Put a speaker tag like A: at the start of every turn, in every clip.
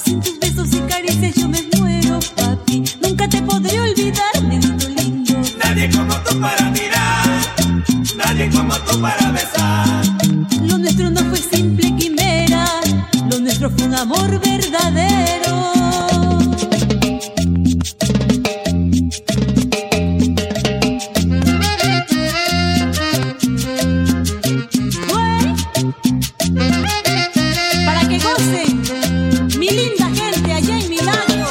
A: Sin tus besos y caricias yo me muero, papi. Nunca te podré olvidar, negrito lindo.
B: Nadie como tú para mirar, nadie como tú para besar.
A: Lo nuestro no fue simple quimera, lo nuestro fue un amor verdadero. Para que gocen, mi linda gente allá en Milagro.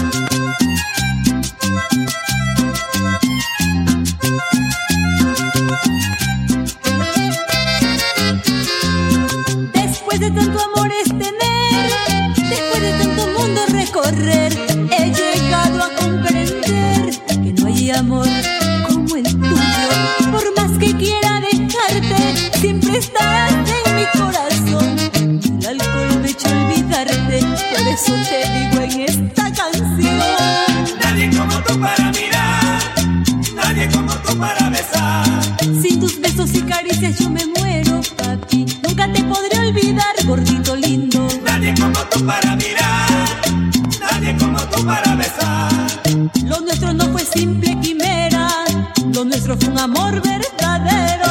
A: Después de tanto amor es tener, después de tanto mundo recorrer, he llegado a comprender que no hay amor como el tuyo. Por más que quiera dejarte, siempre estarás en mi corazón. El alcohol me ha hecho olvidarte, por eso te digo en esta canción.
B: Nadie como tú para mirar, nadie como tú para besar.
A: Sin tus besos y caricias yo me muero, papi. Nunca te podré olvidar, gordito lindo.
B: Nadie como tú para mirar, nadie como tú para besar.
A: Lo nuestro no fue simple quimera, lo nuestro fue un amor verdadero.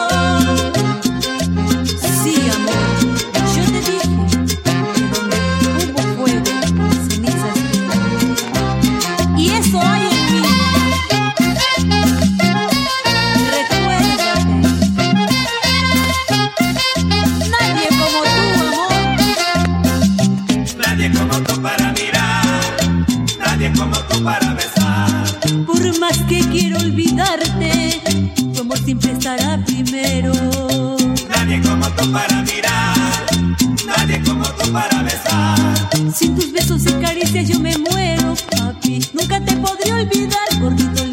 A: Sí, amor, yo te dije que donde hubo fuego, cenizas hay. Y eso hay en mí. Recuérdate, nadie como tú, amor.
B: Nadie como tú para mirar, nadie como tú para besar.
A: Por más que quiero olvidarte, tu amor siempre estará primero.
B: Nadie como tú para mirar, nadie como tú para besar.
A: Sin tus besos y caricias yo me muero, papi. Nunca te podré olvidar, gordito